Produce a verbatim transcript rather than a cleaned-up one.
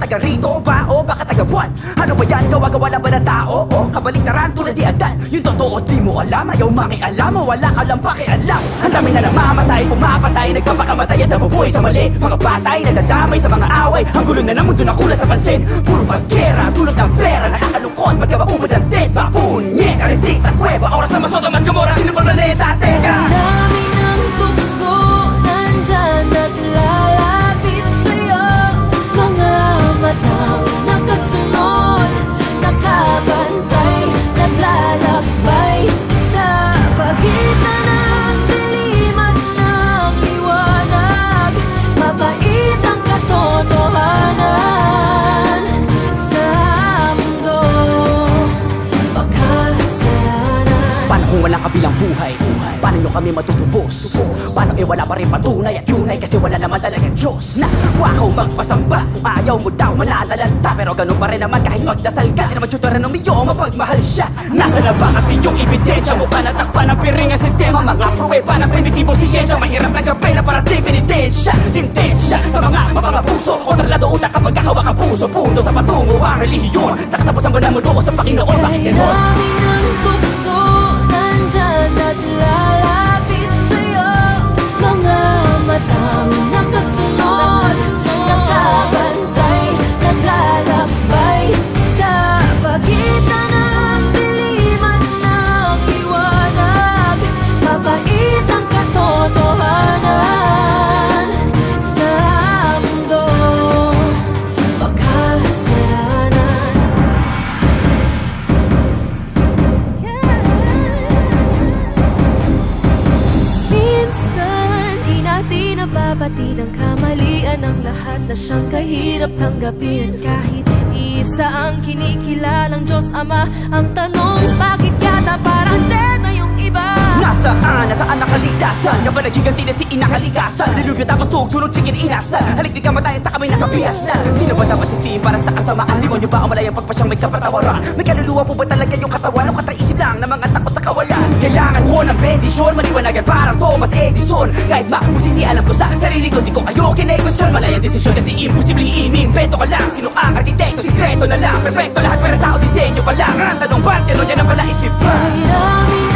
taga rito ba o baka taga buwan? Ano ba yan? Gawa-gawa lang ba ng tao? O kabaliktaran tulad di Adan? Yung totoo di mo alam, ayaw makialam mo, wala ka lang pakialam. Ang dami na namamatay, pumapatay, nagpapakamatay at nabubuhay sa mali. Mga patay, nadadamay sa mga away. Ang gulo na ng mundo na kulang sa pansin. Puro pagkera, tulog ng pera, nakakalungkot, magkabaubad ang dead. Mapunye, karitik sa kuweba, oras na masodom at gumora. Sino pa planeta, teka? Dami ng tukso, nandyan at lalapit sa'yo. Mga matang nakasunod, nakabantay, naglalakbay sa pagitan ng dilim at ng liwanag. Mabait ang katotohanan sa mundo, makasalanan. Paano kung walang kabilang buhay? Paano nyo kami matutubos? Paano eh wala pa rin patunay at yun ay kasi wala naman talagang Diyos na wakaw magpasamba. Kung ayaw mo daw manalalanta, pero ganun pa rin naman kahit magdasal ka. Di naman tuturan ng miyo, mapagmahal siya. Nasa na ba kasi yung ebidensya? Mukha natakpan ng piring ang sistema. Mga pruweba ng primitibong siyensya. Mahirap na gabay na parating penitensya. Sintensya sa mga mabanga puso. Kontrolado utak kapag kahawak ang puso. Punto sa patungo ang relihiyon. Sa katapusan mo na mundo o sa Panginoon. Bakit ganon? Dami ng tukso, nandyan at lalapit sa'yo. Mga matang nakasunod, nakabantay, naglalakbay sa pagitan ng dilim at ng liwanag. Mabait ang katotohanan sa mundo, makasalanan. Minsan, di natin nababatid ang kamalian ng lahat na siyang kahirap tanggapin. Kahit isa ang kinikilalang Diyos Ama, ang tanong, bakit yata parang dead na yung iba? Nasaan? Nasaan ang kaligtasan? Nga ba nagiganti na si inakalikasan? Dilubyo tapos tugtulog, sige inasan. Halik di kamatayan sa kami nakabihas na. Sino ba dapat sisihin para sa kasamaan? Demonyo ba ang malayang pagpasyang may kapatawaran? May kaluluwa po ba talaga yung katawan? O kataisip lang na mga takot sa kawalan? Kailangan ko ng bendisyon, maliwanagan parang Thomas Edison. Kahit makusisi alam ko sa sarili ko, di ko kayo kinekonsyon. Malayang desisyon kasi imposible inimbento ka lang. Sino ang arkitekto? Sikreto na lang, perfecto lahat pero tao disenyo pa lang. Ang tanong ba't gano'n yan ang pala isip pa? Ay, dami